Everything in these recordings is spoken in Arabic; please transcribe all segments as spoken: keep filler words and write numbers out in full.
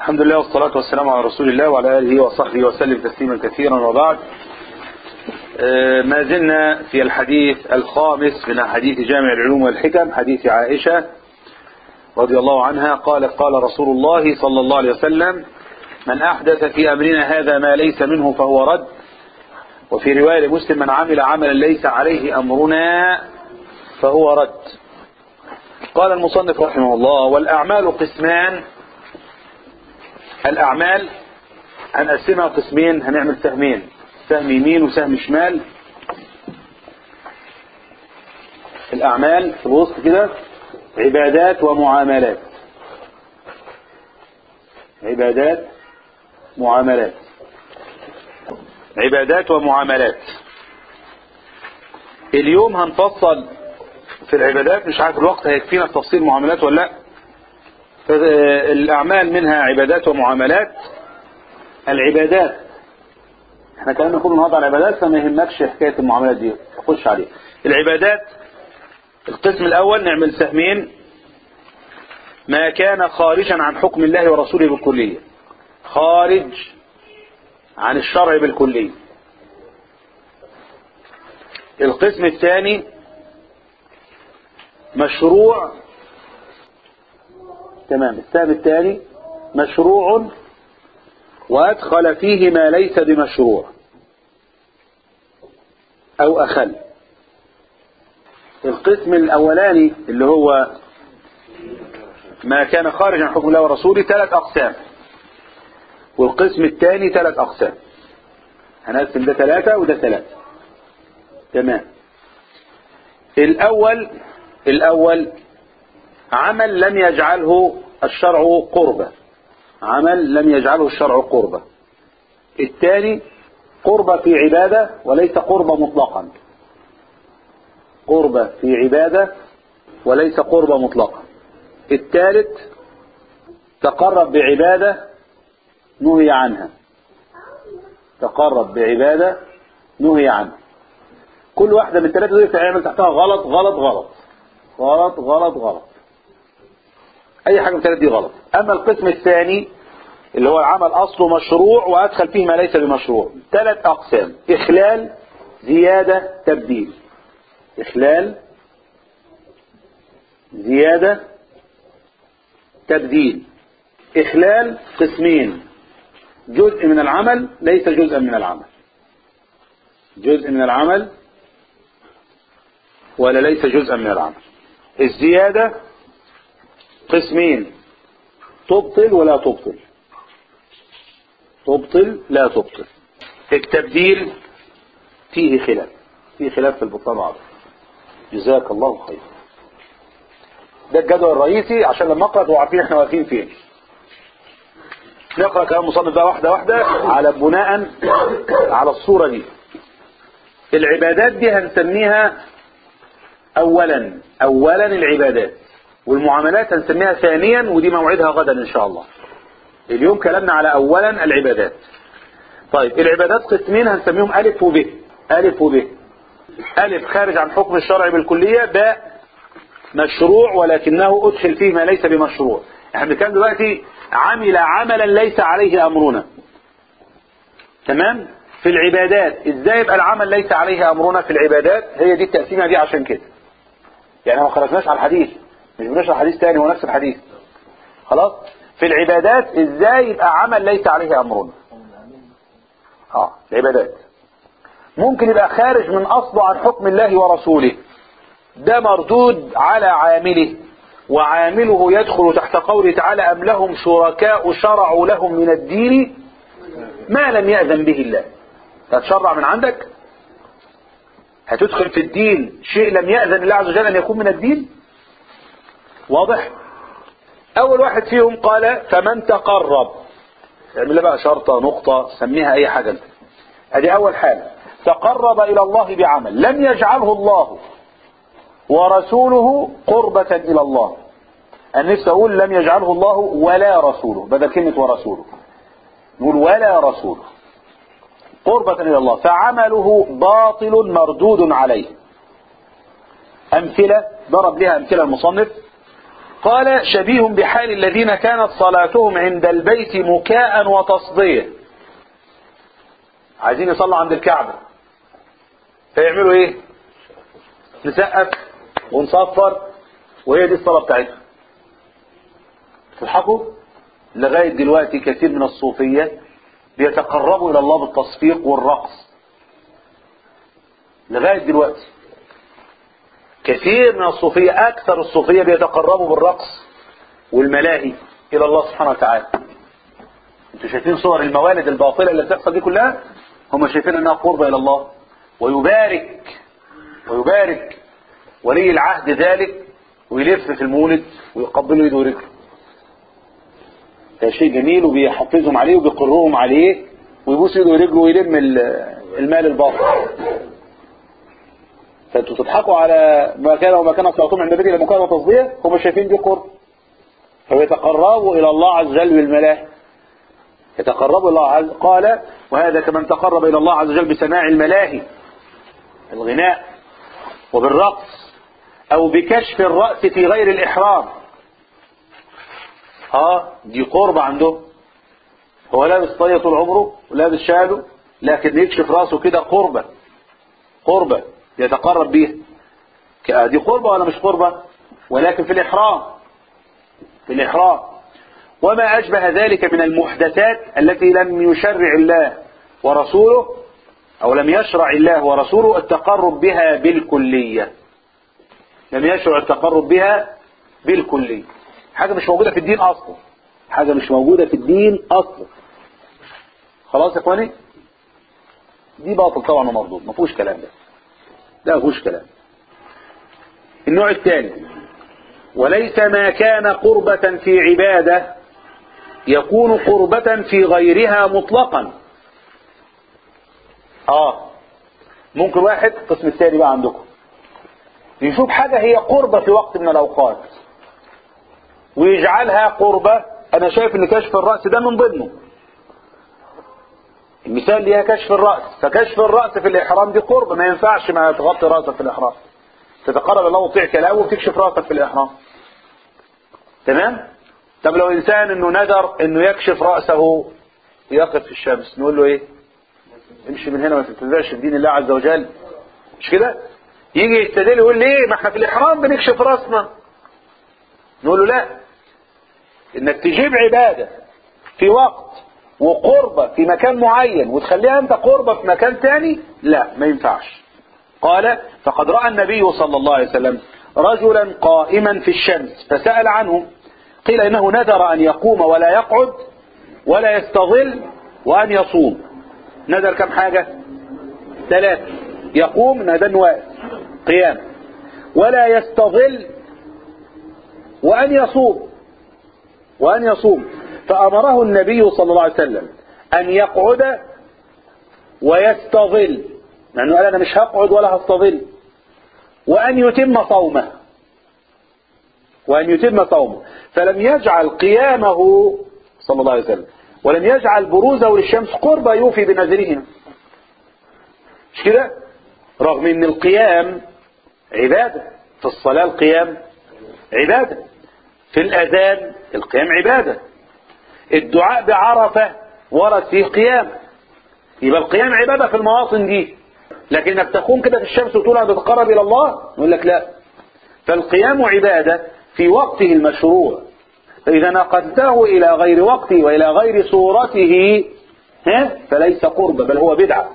الحمد لله والصلاة والسلام على رسول الله وعلى آله وصحبه وسلم تسليما كثيرا، وبعد. ما زلنا في الحديث الخامس من حديث جامع العلوم والحكم، حديث عائشة رضي الله عنها قالت: قال رسول الله صلى الله عليه وسلم: من أحدث في أمرنا هذا ما ليس منه فهو رد. وفي رواية لمسلم: من عمل عملا ليس عليه أمرنا فهو رد. قال المصنف رحمه الله: والأعمال قسمان. الأعمال هنقسمها قسمين، هنعمل سهمين، سهم يمين وسهم شمال. الأعمال في الوسط كده عبادات ومعاملات. عبادات معاملات عبادات ومعاملات. اليوم هنفصل في العبادات، مش عارف الوقت هيكفينا في تفصيل معاملات ولا لا. الأعمال منها عبادات ومعاملات. العبادات احنا كلامنا كله النهارده على العبادات، فما يهمكش حكايه المعاملات دي، خش عليه. العبادات القسم الاول نعمل سهمين: ما كان خارجا عن حكم الله ورسوله بالكليه، خارج عن الشرع بالكليه. القسم الثاني مشروع، تمام. السهم الثاني مشروع وأدخل فيه ما ليس بمشروع أو أخل. القسم الأولاني اللي هو ما كان خارج عن حكم الله ورسوله ثلاث أقسام، والقسم الثاني ثلاث أقسام. هنقسم ده ثلاثة وده ثلاثة، تمام. الأول الأول عمل لم يجعله الشرع قربة، عمل لم يجعله الشرع قربة. الثاني قربة في عبادة وليس قربة مطلقا، قربة في عبادة وليس قربة مطلقا. الثالث تقرب بعبادة نهي عنها، تقرب بعبادة نهي عنها. كل واحدة من الثلاثة دول تعمل تحتها غلط غلط غلط غلط غلط غلط، أي حاجة من الثلاثة دي غلط. أما القسم الثاني اللي هو العمل أصله مشروع وأدخل فيه ما ليس بمشروع، ثلاث أقسام: إخلال، زيادة، تبديل. إخلال، زيادة، تبديل. إخلال قسمين: جزء من العمل ليس جزءا من العمل، جزء من العمل ولا ليس جزءا من العمل. الزيادة قسمين: تبطل ولا تبطل، تبطل لا تبطل. التبديل فيه خلاف، فيه خلاف في البطلان عظيم. جزاك الله خير. ده الجدول الرئيسي عشان لما نقرأ تبقوا عارفين احنا واقفين فين. نقرأ كلام المصنف بقى واحدة واحدة على بناء على الصورة دي. العبادات دي هنسميها أولا أولا العبادات، والمعاملات هنسميها ثانيا، ودي موعدها غدا إن شاء الله. اليوم كلامنا على أولا العبادات. طيب العبادات قسمين هنسميهم ألف وب. ألف وب. ألف خارج عن حكم الشرع بالكلية، باء مشروع ولكنه أدخل فيه ما ليس بمشروع. احنا بنتكلم دلوقتي عمل عملا ليس عليه أمرنا، تمام. في العبادات ازاي يبقى العمل ليس عليه أمرنا في العبادات؟ هي دي التقسيمة دي. عشان كده يعني ما خرجناش على الحديث، مش بنشرح حديث تاني ونفس الحديث، خلاص. في العبادات ازاي يبقى عمل ليس عليه أمرنا؟ اه العبادات ممكن يبقى خارج من أصله عن حكم الله ورسوله، ده مردود على عامله، وعامله يدخل تحت قوله تعالى: أم لهم شركاء شرعوا لهم من الدين ما لم يأذن به الله. هتشرع من عندك، هتدخل في الدين شيء لم يأذن الله عز وجل أن يكون من الدين. واضح؟ أول واحد فيهم قال: فمن تقرب. اعمل لها بقى شرطة، نقطة، سميها أي حاجة. هذه أول حاجة: تقرب إلى الله بعمل لم يجعله الله ورسوله قربة إلى الله. النفس أقول لم يجعله الله ولا رسوله، بدل كلمة ورسوله نقول ولا رسوله، قربة إلى الله، فعمله باطل مردود عليه. أمثلة ضرب لها أمثلة المصنف: قال شبيه بحال الذين كانت صلاتهم عند البيت مكاء وتصدية. عايزين يصلوا عند الكعبة فيعملوا ايه؟ نسقف ونصفر وهي دي الصلاة بتاعتهم. تضحكوا؟ لغاية دلوقتي كثير من الصوفية بيتقربوا الى الله بالتصفيق والرقص. لغاية دلوقتي كثير من الصوفية، اكثر الصوفية بيتقربوا بالرقص والملاهي الى الله سبحانه وتعالى. انتوا شايفين صور الموالد الباطلة اللي بتحصل دي كلها؟ هم شايفين انها قربة الى الله. ويبارك ويبارك ولي العهد ذلك ويلف في المولد ويقبلوا يده ورجله. ده شيء جميل وبيحفزهم عليه وبيقرهم عليه ويبوس يده ورجله ويلم المال الباطل. فانتوا تضحكوا على ما كان وما كان صلاتهم عند النبي لما كانوا تصدية. هم شايفين دي قرب، فيتقربوا الى الله عز وجل بالملاهي. يتقربوا الى الله عز وجل. قال وهذا كمن تقرب الى الله عز وجل بسماع الملاهي الغناء وبالرقص او بكشف الرأس في غير الاحرام. اه دي قربة عنده. هو لابس طاقية طول عمره ولابس شاله لكن يكشف راسه كده قربة قربة يتقرب بيها. دي قربة ولا مش قربة؟ ولكن في الإحرام في الإحرام. وما أشبه ذلك من المحدثات التي لم يشرع الله ورسوله أو لم يشرع الله ورسوله التقرب بها بالكلية. لم يشرع التقرب بها بالكلية. حاجة مش موجودة في الدين أصلا. حاجة مش موجودة في الدين أصلا. خلاص يا اخواني؟ دي باطل طبعا ومردود، ما فيهوش كلام ده. لا ما فيهوش كلام. النوع الثاني وليس ما كان قربة في عبادة يكون قربة في غيرها مطلقا. اه ممكن واحد القسم الثاني بقى عندكم يشوف حاجة هي قربة في وقت من الأوقات ويجعلها قربة. أنا شايف إن كشف الرأس ده من ضمنه. المثال ليها كشف الرأس، فكشف الرأس في الإحرام دي قربة. ما ينفعش ما تغطي رأسك في الإحرام. تتقرب الله وتطيع كلامه وتكشف رأسك في الإحرام. تمام؟ طب لو إنسان إنه ندر إنه يكشف رأسه يقف في الشمس نقول له إيه؟ امشي من هنا ما تتبعش في دين الله عز وجل. مش كده؟ يجي يستدل يقول ليه؟ ما احنا في الإحرام بنكشف رأسنا. نقول له لا، إنك تجيب عبادة في وقت وقربة في مكان معين وتخليها أنت قربة في مكان تاني، لا ما ينفعش. قال فقد رأى النبي صلى الله عليه وسلم رجلا قائما في الشمس فسأل عنه. قيل إنه نذر أن يقوم ولا يقعد ولا يستظل وأن يصوم. نذر كم حاجة؟ ثلاثة. يقوم ندن واقف قيام، ولا يستظل، وأن يصوم وأن يصوم فأمره النبي صلى الله عليه وسلم أن يقعد ويستظل، لأنه قال أنا مش هقعد ولا هستظل، وأن يتم صومه وأن يتم صومه فلم يجعل قيامه صلى الله عليه وسلم ولم يجعل بروزه للشمس قربة يوفي بنذرهما. مش كده؟ رغم ان القيام عبادة. في الصلاة القيام عبادة، في الأذان القيام عبادة، الدعاء بعرفة ورد فيه قيام. يبقى القيام عبادة في المواطن دي. لكن انك تقوم كده في الشمس وتقول انا بتقرب الى الله نقول لك لا. فالقيام عبادة في وقته المشروع. فإذا نقلته إلى غير وقته وإلى غير صورته فليس قرب بل هو بدعة.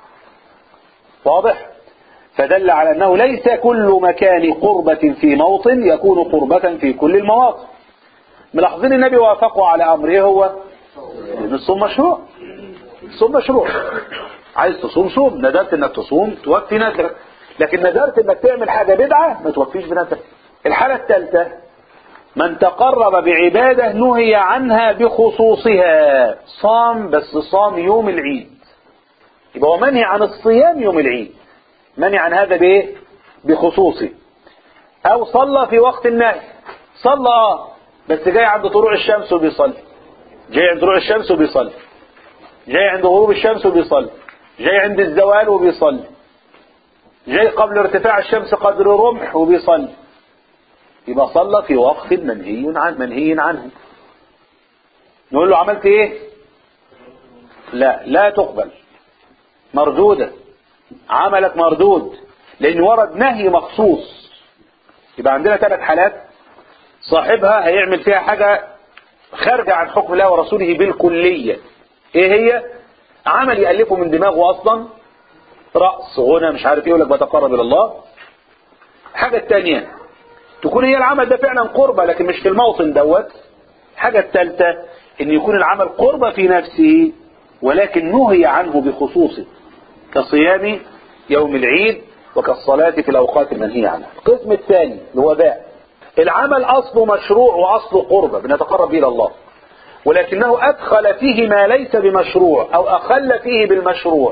واضح؟ فدل على أنه ليس كل مكان قربة في موطن يكون قربة في كل المواطن. ملاحظين النبي وافقوا على أمره هو الصوم مشروع. الصوم مشروع. عايز تصوم صوم، ندرت انك تصوم توفي نذرك، لكن ندرت انك تعمل حاجة بدعة ما توفيش بنذرك. الحالة الثالثة من تقرب بعبادة نهي عنها بخصوصها. صام بس صام يوم العيد يبقى هو منهي عن الصيام يوم العيد، منهي عن هذا بايه؟ بخصوصه. او صلى في وقت النهي، صلى اه بس جاي عند طلوع الشمس وبيصلي، جاي عند طلوع الشمس وبيصلي، جاي عند غروب الشمس وبيصلي، جاي عند الزوال وبيصلي، جاي قبل ارتفاع الشمس قدر رمح وبيصلي. يبقى صلى في وقت منهي عن منهي عنه. نقول له عملت ايه؟ لا لا تقبل، مردودة، عملك مردود، لان ورد نهي مخصوص. يبقى عندنا ثلاث حالات صاحبها هيعمل فيها حاجة خارجة عن حكم الله ورسوله بالكلية. ايه هي؟ عمل يألفه من دماغه اصلا، رأس غنى مش عارف ايه، يقول لك بتقرب الى الله. الحاجة الثانية تكون هي العمل ده فعلا قربة لكن مش في الموطن دوت. الحاجة الثالثة ان يكون العمل قربة في نفسه ولكن نهي عنه بخصوصه، كصيام يوم العيد وكالصلاة في الأوقات المنهي عنها. القسم الثاني اللي هو باء، العمل أصله مشروع وأصله قربة بنتقرب إلى الله، ولكنه أدخل فيه ما ليس بمشروع أو أخل فيه بالمشروع،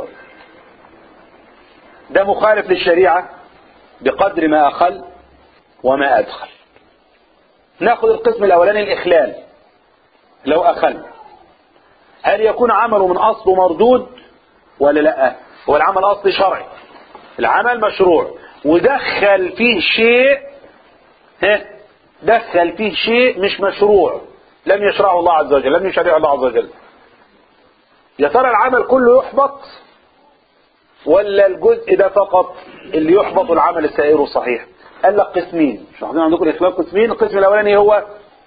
ده مخالف للشريعة بقدر ما أخل وما أدخل. ناخذ القسم الأولاني الإخلال. لو أخل هل يكون عمله من أصله مردود ولا لا؟ هو العمل أصلي شرعي، العمل مشروع ودخل فيه شيء، ها دخل فيه شيء مش مشروع لم يشرعه الله عز وجل، لم يشرعه الله عز وجل. يا ترى العمل كله يحبط ولا الجزء ده فقط اللي يحبط العمل السائر الصحيح؟ قال لك قسمين، مش واخدين عندكم الإخلاف قسمين. القسم الأولاني هو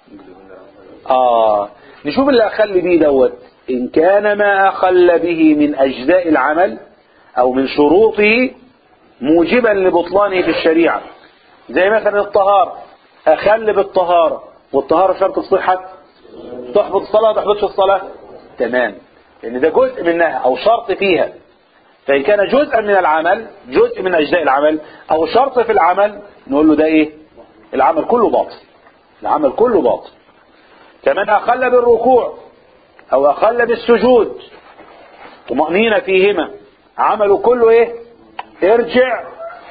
آه نشوف اللي أخل بيه دوت، إن كان ما أخل به من أجزاء العمل أو من شروطه موجبا لبطلانه في الشريعة، زي مثلا الطهارة، أخل بالطهارة، والطهارة شرط الصحة، تحبط الصلاة تحبطش الصلاة، تمام، لأن ده جزء منها أو شرط فيها. فإن كان جزءا من العمل، جزء من أجزاء العمل أو شرط في العمل، نقول له ده إيه؟ العمل كله باطل، العمل كله باطل. كمان أخل بالركوع أو أخل بالسجود، طمأنينة فيهما، عمله كله إيه؟ ارجع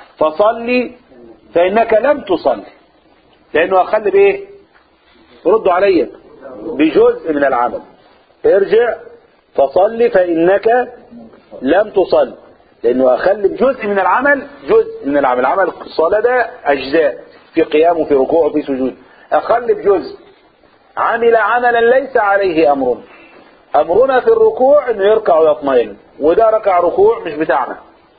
فصلي فإنك لم تصلي، لأنه أخل بإيه؟ ردوا علي، بجزء من العمل. ارجع فصلي فإنك لم تصلي، لأنه أخل بجزء من العمل، جزء من العمل. عمل الصلاة ده أجزاء، في قيام وفي ركوع وفي سجود، أخل بجزء، عمل عملا ليس عليه أمرنا. أمرنا في الركوع إنه يركع ويطمئن، وده ركع ركوع مش بتاعنا،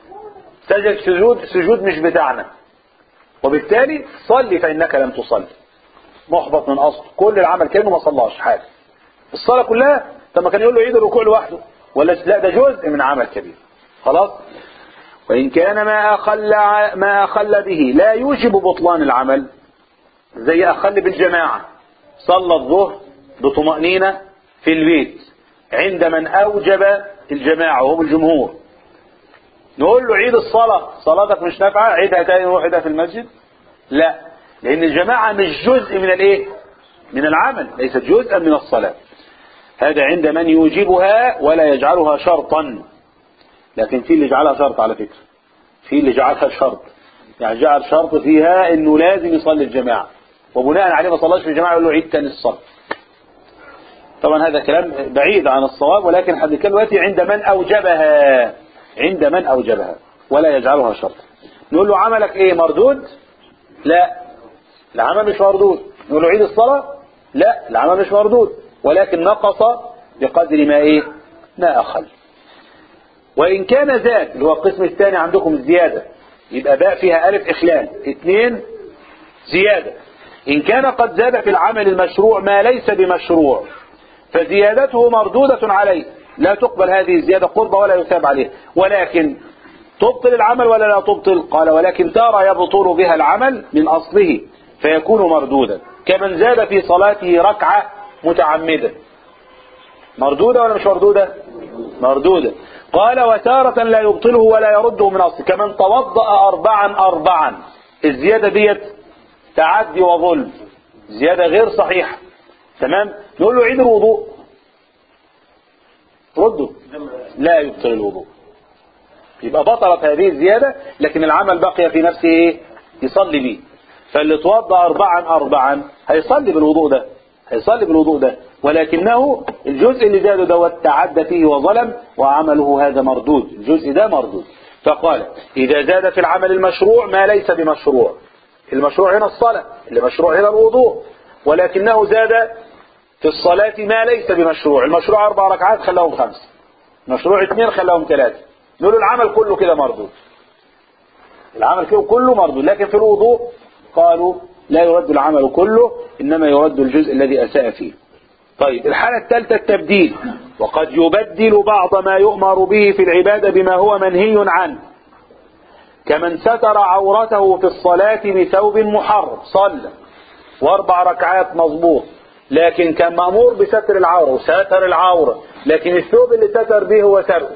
سجد سجود سجود مش بتاعنا، وبالتالي صلي فإنك لم تصلي، محبط من أصل. كل العمل كأنه ما صلاش حاجة، الصلاة كلها. طب ما كان يقول له عيد الركوع لوحده، ولا لا ده جزء من عمل كبير خلاص. وإن كان ما أخل ما أخل به لا يوجب بطلان العمل، زي أخل بالجماعة، صلى الظهر بطمأنينة في البيت عند من أوجب الجماعة وهم الجمهور، نقول له عيد الصلاة، صلاتك مش نافعة، عيدها تاني نروح عيدها في المسجد؟ لا، لأن الجماعة مش جزء من الايه؟ من العمل، ليست جزءا من الصلاة. هذا عند من يوجبها ولا يجعلها شرطا. لكن في اللي جعلها شرط على فكرة، في اللي جعلها شرط، يعني جعل شرط فيها انه لازم يصلي الجماعة، وبناء عليه ما صلاش في الجماعة يقول له عيد تاني الصلاة. طبعا هذا كلام بعيد عن الصواب، ولكن حد دلوقتي عند من أوجبها، عند من أوجبها ولا يجعلها شرط. نقول له عملك ايه؟ مردود؟ لا، العمل مش مردود. نقول له عيد الصلاة؟ لا، العمل مش مردود، ولكن نقص بقدر ما ايه؟ ما أخل. وإن كان زاد، اللي هو القسم الثاني عندكم الزيادة، يبقى باء فيها ألف إخلال، اثنين زيادة. إن كان قد زاد في العمل المشروع ما ليس بمشروع فزيادته مردودة عليه، لا تقبل هذه الزيادة قربة ولا يثاب عليه. ولكن تبطل العمل ولا لا تبطل؟ قال ولكن ترى يبطل بها العمل من أصله فيكون مردودا، كمن زاد في صلاته ركعة متعمدة، مردودة ولا مش مردودة؟ مردودة. قال وتارة لا يبطله ولا يرده من أصله، كمن توضأ أربعا أربعا، الزيادة ديت تعدي وظلم، زيادة غير صحيحة، تمام. نقول له عيد الوضوء، رده، لا يبطل الوضوء، يبقى بطلت هذه الزيادة، لكن العمل بقي في نفسه ايه؟ يصلي به. فاللي توضأ أربعا أربعا هيصلي بالوضوء ده، هيصلي بالوضوء ده، ولكنه الجزء اللي زاده دوت تعدى فيه وظلم، وعمله هذا مردود، الجزء ده مردود. فقال إذا زاد في العمل المشروع ما ليس بمشروع، المشروع هنا الصلاة، اللي مشروع هنا الوضوء، ولكنه زاد في الصلاة ما ليس بمشروع. المشروع أربع ركعات خلاهم خمسة، مشروع اثنين خلاهم ثلاثة. نقول العمل كله كده مردود، العمل كده كله مردود. لكن في الوضوء قالوا لا يرد العمل كله، إنما يرد الجزء الذي أساء فيه. طيب الحالة الثالثة التبديل، وقد يبدل بعض ما يؤمر به في العبادة بما هو منهي عنه، كمن ستر عورته في الصلاة بثوب محرم، صلى واربع ركعات مظبوط، لكن كان مأمور بستر العورة وستر العورة، لكن الثوب اللي ستر به هو سرقه،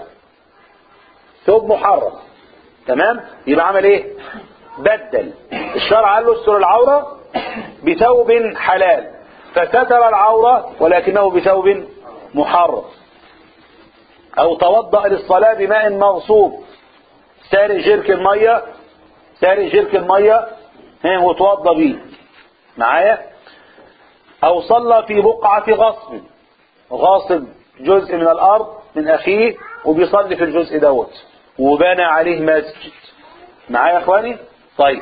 ثوب محرم، تمام؟ يبقى عمل ايه؟ بدل. الشرع قال له استر العورة بثوب حلال، فستر العورة ولكنه بثوب محرم. او توضأ للصلاة بماء مغصوب، سارق جرك المية، سارق جرك المية وتوضأ بيه معايا. او صلى في بقعة غصب، غاصب جزء من الارض من اخيه وبيصلي في الجزء دوت وبنى عليه مسجد، معايا يا اخواني؟ طيب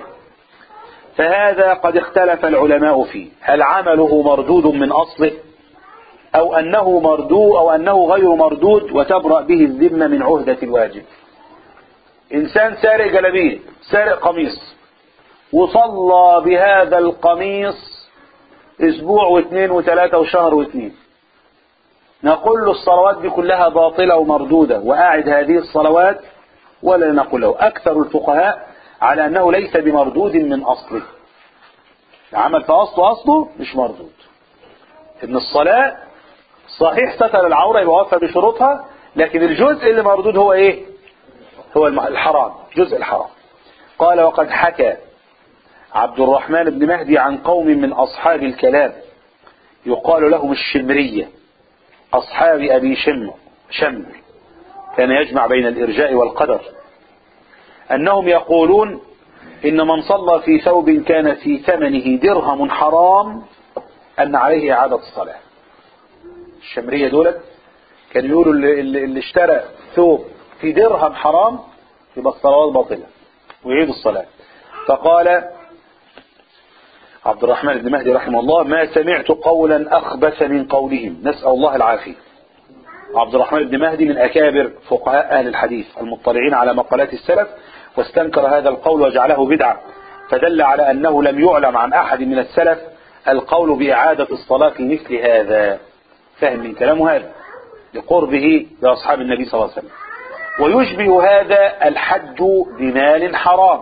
فهذا قد اختلف العلماء فيه، هل عمله مردود من اصله او انه مردود او انه غير مردود وتبرأ به الذمة من عهدة الواجب. انسان سارق جلابيه، سارق قميص، وصلى بهذا القميص اسبوع واثنين وثلاثة وشهر واثنين، نقول له الصلوات دي كلها باطلة ومردودة واعد هذه الصلوات؟ ولا نقول له؟ اكثر الفقهاء على انه ليس بمردود من اصله، العمل في اصله اصله مش مردود. ان الصلاة صحيح ستر العورة يبقى وفى بشروطها، لكن الجزء اللي مردود هو ايه؟ هو الحرام، جزء الحرام. قال وقد حكى عبد الرحمن بن مهدي عن قوم من اصحاب الكلام يقال لهم الشمرية، اصحاب ابي شمر شمر كان يجمع بين الارجاء والقدر، انهم يقولون ان من صلى في ثوب كان في ثمنه درهم حرام ان عليه اعادة الصلاة. الشمرية دولت كانوا يقولوا اللي, اللي اشترى ثوب في درهم حرام يبقى الصلوات باطلة ويعيد الصلاة. فقال عبد الرحمن بن مهدي رحمه الله ما سمعت قولا أخبث من قولهم، نسأل الله العافية. عبد الرحمن بن مهدي من أكابر فقهاء أهل الحديث المطلعين على مقالات السلف، واستنكر هذا القول وجعله بدعة، فدل على أنه لم يعلم عن أحد من السلف القول بإعادة الصلاة في مثل هذا. فهم من كلامه هذا لقربه بأصحاب النبي صلى الله عليه وسلم. ويشبه هذا الحج بمال حرام،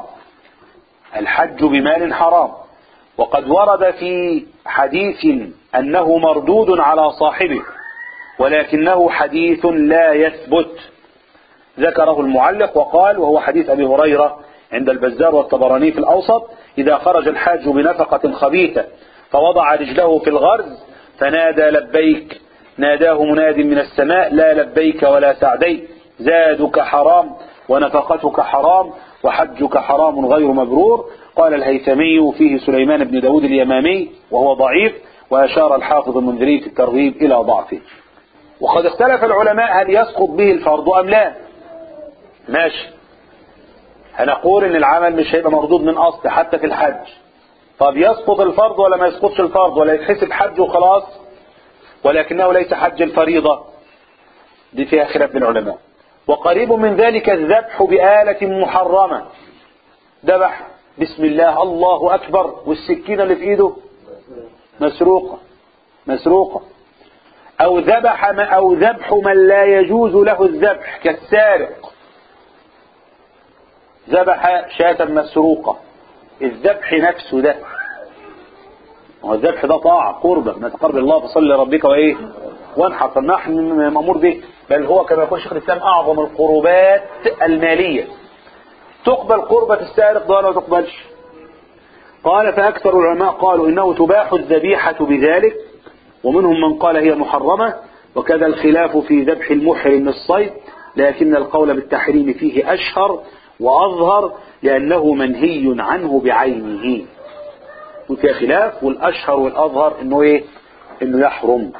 الحج بمال حرام، وقد ورد في حديث أنه مردود على صاحبه، ولكنه حديث لا يثبت، ذكره المعلق وقال وهو حديث أبي هريرة عند البزار والطبراني في الأوسط: إذا خرج الحاج بنفقة خبيثة فوضع رجله في الغرز فنادى لبيك، ناداه مناد من السماء لا لبيك ولا سعديك، زادك حرام ونفقتك حرام وحجك حرام غير مبرور. قال الهيثمي فيه سليمان بن داود اليمامي وهو ضعيف، وأشار الحافظ المنذري في الترغيب إلى ضعفه. وقد اختلف العلماء هل يسقط به الفرض أم لا. ماشي، هنقول ان العمل مش هيبقى مردود من اصل حتى في الحج. طب يسقط الفرض ولا ما يسقطش الفرض، ولا يتحسب حج وخلاص ولكنه ليس حج الفريضة؟ دي فيها خلاف بين العلماء. وقريب من ذلك الذبح بآلة محرمة، ذبح بسم الله الله أكبر والسكينة اللي في ايده مسروقة مسروقة، أو ذبح أو ذبح من لا يجوز له الذبح كالسارق، ذبح شاة مسروقة. الذبح نفسه ده، والذبح ده طاعة قربة ما تقرب الله فصل لربك وإيه وانحر، فنحن مأمور به، بل هو كما يقول شيخ الإسلام أعظم القربات المالية. تقبل قربة السارق ده ولا تقبلش؟ قال فأكثر العلماء قالوا إنه تباح الذبيحة بذلك، ومنهم من قال هي محرمة، وكذا الخلاف في ذبح المحرم الصيد، لكن القول بالتحريم فيه أشهر وأظهر لأنه منهي عنه بعينه. وفي خلاف، والأشهر والأظهر إنه إيه؟ إنه يحرم.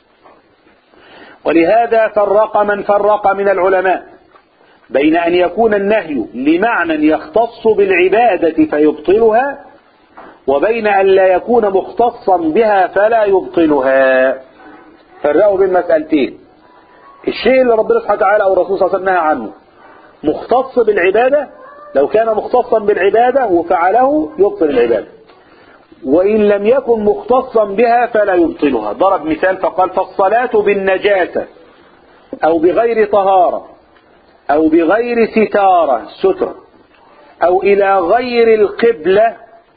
ولهذا فرق من فرق من العلماء بين أن يكون النهي لمعنى يختص بالعبادة فيبطلها، وبين أن لا يكون مختصا بها فلا يبطلها. فرقوا بين مسألتين: الشيء اللي ربنا سبحانه وتعالى أو الرسول صلى الله عليه وسلم نهى عنه مختص بالعبادة، لو كان مختصا بالعبادة وفعله يبطل العبادة، وإن لم يكن مختصا بها فلا يبطلها. ضرب مثال فقال: فالصلاة بالنجاسة أو بغير طهارة أو بغير ستارة سترة أو إلى غير القبلة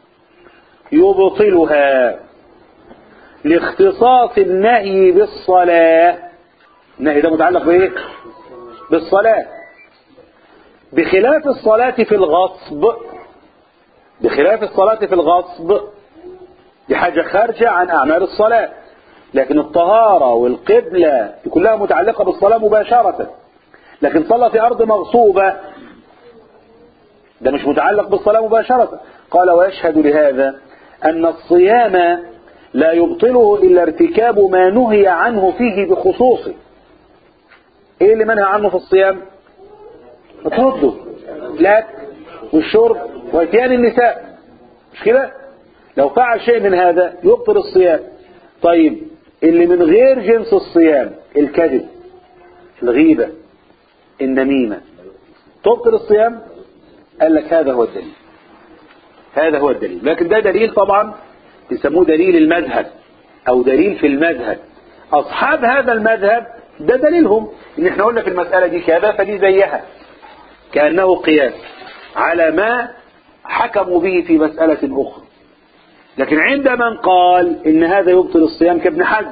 يبطلها، لاختصاص النهي بالصلاة. النهي ده متعلق بإيه؟ بالصلاة، بخلاف الصلاة في الغصب. بخلاف الصلاة في الغصب دي حاجة خارجة عن أعمال الصلاة، لكن الطهارة والقبلة كلها متعلقة بالصلاة مباشرة. لكن صلى في أرض مغصوبة ده مش متعلق بالصلاة مباشرة. قال: ويشهد لهذا أن الصيام لا يبطله إلا ارتكاب ما نهي عنه فيه بخصوصه. إيه اللي منهى عنه في الصيام؟ ترده الأكل والشرب واتيان النساء، مش كده؟ لو فعل شيء من هذا يبطل الصيام. طيب اللي من غير جنس الصيام: الكذب، الغيبة، النميمة، تبطل الصيام؟ قال لك هذا هو الدليل، هذا هو الدليل. لكن ده دليل طبعا يسموه دليل المذهب او دليل في المذهب. اصحاب هذا المذهب ده دليلهم ان احنا قلنا في المسألة دي كذا فدي زيها، كأنه قياس على ما حكموا به في مسألة اخرى. لكن عند من قال ان هذا يبطل الصيام كابن حزم،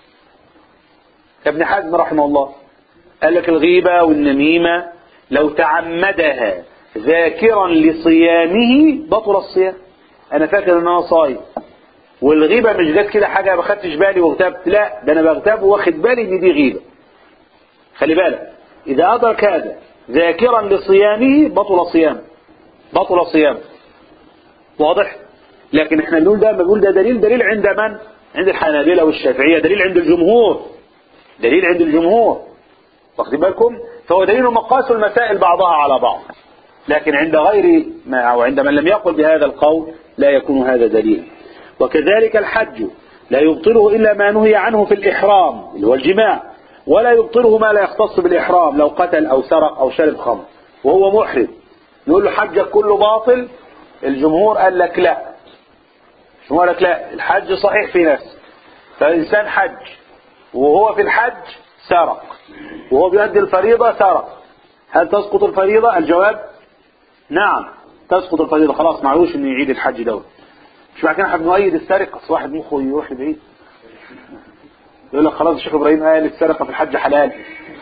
كابن حزم رحمه الله، قال لك الغيبة والنميمة لو تعمدها ذاكرا لصيامه بطل الصيام. انا فاكر ان انا صايم، والغيبة مش جت كده حاجة ما خدتش بالي واغتبت، لا ده انا بغتاب واخد بالي ان دي غيبة. خلي بالك، اذا ادرك هذا ذاكرا لصيامه بطل صيام، بطل صيام. واضح؟ لكن احنا بنقول ده بنقول ده دليل دليل عند من؟ عند الحنابلة والشافعية، دليل عند الجمهور، دليل عند الجمهور، واخدين بالكم؟ فهو دليل مقاس المسائل بعضها على بعض. لكن عند غير ما أو عند من لم يقل بهذا القول لا يكون هذا دليل. وكذلك الحج لا يبطله إلا ما نهي عنه في الإحرام اللي هو الجماع، ولا يبطله ما لا يختص بالإحرام، لو قتل أو سرق أو شرب خمر وهو محرم يقول له حجك كله باطل. الجمهور قال لك لا، الجمهور قال لك لا، الحج صحيح في نفسه. فالإنسان حج وهو في الحج سرق وهو بيؤدي الفريضة سرق، هل تسقط الفريضة؟ الجواب نعم تسقط الفريضة، خلاص معلوش انه يعيد الحج دوت. مش معنى كده احنا بنؤيد السرقة، اصل واحد مخه يروح لبعيد يقول لك خلاص الشيخ ابراهيم قال السرقة في الحج حلال.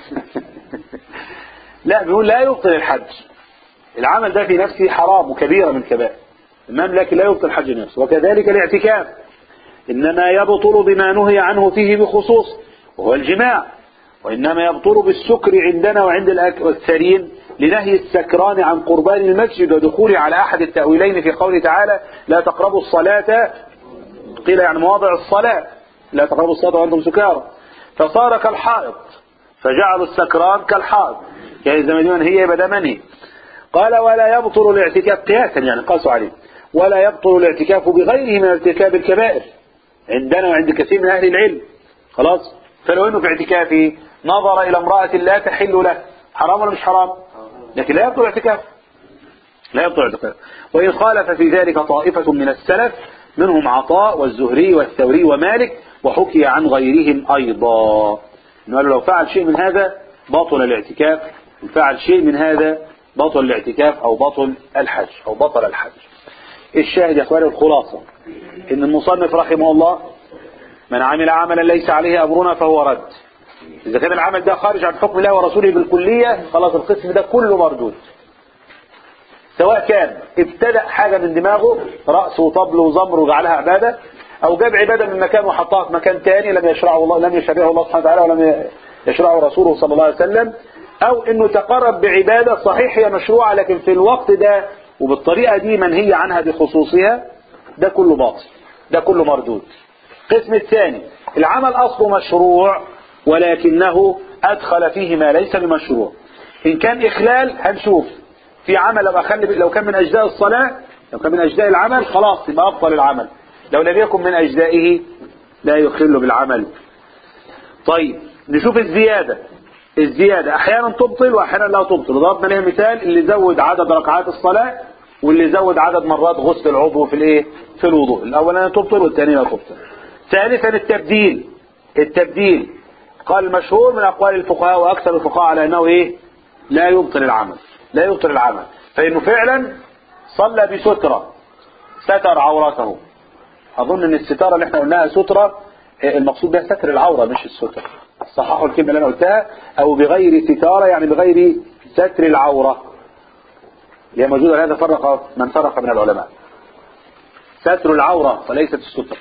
لا، بيقول لا يبطل الحج، العمل ده في نفسه حرام وكبيرة من كبائر تمام، لكن لا يبطل الحج نفسه. وكذلك الاعتكاف انما يبطل بما نهي عنه فيه بخصوص وهو الجماع، وإنما يبطل بالسكر عندنا وعند الأكثرين لنهي السكران عن قربان المسجد ودخول على أحد التأويلين في قوله تعالى لا تقربوا الصلاة، قيل يعني مواضع الصلاة، لا تقربوا الصلاة وأنتم سكارى، فصار كالحائط، فجعلوا السكران كالحائط، يعني زي ما هي يبقى ده منهي. قال ولا يبطل الاعتكاف قياسا، يعني قاسوا عليه، ولا يبطل الاعتكاف بغيره من ارتكاب الكبائر عندنا وعند كثير من أهل العلم. خلاص، فلو انه في اعتكافه نظر الى امرأة لا تحل له، حرام ولا مش حرام؟ لكن لا يبطل اعتكاف، لا يبطل اعتكاف. وإن خالف في ذلك طائفة من السلف منهم عطاء والزهري والثوري ومالك، وحكي عن غيرهم أيضا إنه لو فعل شيء من هذا بطل الاعتكاف، فعل شيء من هذا بطل الاعتكاف أو بطل الحج أو بطل الحج. الشاهد يا أخواني الخلاصة إن المصنف رحمه الله من عمل عملا ليس عليه أمرنا فهو رد. إذا كان العمل ده خارج عن حكم الله ورسوله بالكلية خلاص القسم ده كله مردود، سواء كان ابتدأ حاجة من دماغه رأس وطبل وزمر وجعلها عبادة، أو جاب عبادة من مكان وحطها في مكان تاني لم يشرعه الله، لم يشرعه الله سبحانه وتعالى ولم يشرعه رسوله صلى الله عليه وسلم، أو إنه تقرب بعبادة صحيح هي مشروعة لكن في الوقت ده وبالطريقة دي منهي عنها بخصوصها، ده كله باطل، ده كله مردود. القسم الثاني العمل أصله مشروع ولكنه أدخل فيه ما ليس بمشروع. إن كان إخلال هنشوف في عمل لو, أخلي لو كان من أجزاء الصلاة لو كان من أجزاء العمل خلاص يبقى أبطل العمل، لو لم يكن من أجزائه لا يخل بالعمل. طيب نشوف الزيادة. الزيادة أحيانا تبطل وأحيانا لا تبطل. ضربنا لها مثال اللي زود عدد ركعات الصلاة واللي زود عدد مرات غسل العضو في الايه في الوضوء. الأولانية تبطل والثانية لا تبطل. ثالثا التبديل. التبديل قال المشهور من أقوال الفقهاء وأكثر الفقهاء على أنه إيه لا يبطل العمل، لا يبطل العمل، فإنه فعلا صلى بسترة ستر عورته. أظن أن الستارة اللي احنا قلناها سترة المقصود بها ستر العورة مش الستر، صححوا الكلمة اللي أنا قلتها، أو بغير ستارة يعني بغير ستر العورة اللي هي موجودة. هذا فرق من فرق من العلماء، ستر العورة وليست الستر.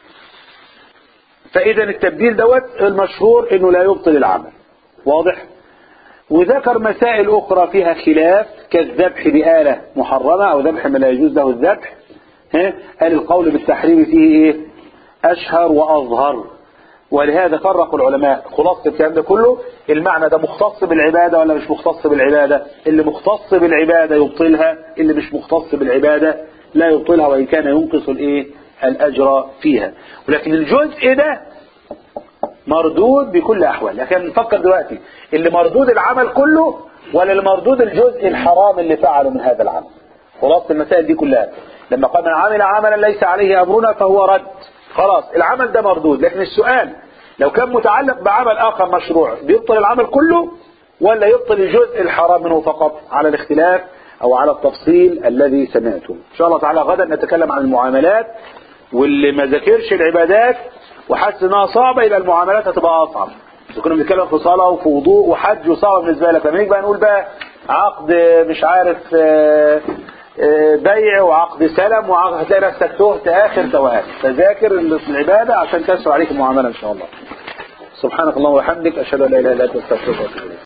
فإذا التبديل دوت المشهور أنه لا يبطل العمل، واضح. وذكر مسائل أخرى فيها خلاف كالذبح بآلة محرمة أو ذبح ما لا يجوز له الذبح. قال القول بالتحريم فيه إيه أشهر وأظهر، ولهذا فرقوا العلماء. خلاصة الكلام ده كله المعنى ده مختص بالعبادة ولا مش مختص بالعبادة؟ اللي مختص بالعبادة يبطلها، اللي مش مختص بالعبادة لا يبطلها وإن كان ينقص الإيه الأجر فيها. ولكن الجزء ده مردود بكل أحوال. لكن نفكر دلوقتي اللي مردود العمل كله ولا المردود الجزء الحرام اللي فعله من هذا العمل. خلاص المسائل دي كلها لما قال من عمل عملا ليس عليه أمرنا فهو رد، خلاص العمل ده مردود. لكن السؤال لو كان متعلق بعمل آخر مشروع بيبطل العمل كله ولا يبطل الجزء الحرام منه فقط، على الاختلاف أو على التفصيل الذي سمعته. إن شاء الله تعالى غدا نتكلم عن المعاملات، واللي ما ذاكرش العبادات وحس انها صعبة يبقى المعاملات هتبقى أصعب. كنا بنتكلم في صلاة وفي وضوء وحج وصعب بالنسبة لك، لما نيجي بقى نقول بقى عقد مش عارف بيع وعقد سلم وعقد هتلاقي نفسك تهت آخر توهان. فذاكر العبادة عشان تسهل عليك المعاملة إن شاء الله. سبحانك اللهم وبحمدك أشهد أن لا إله إلا أنت أستغفرك وأتوب إليك.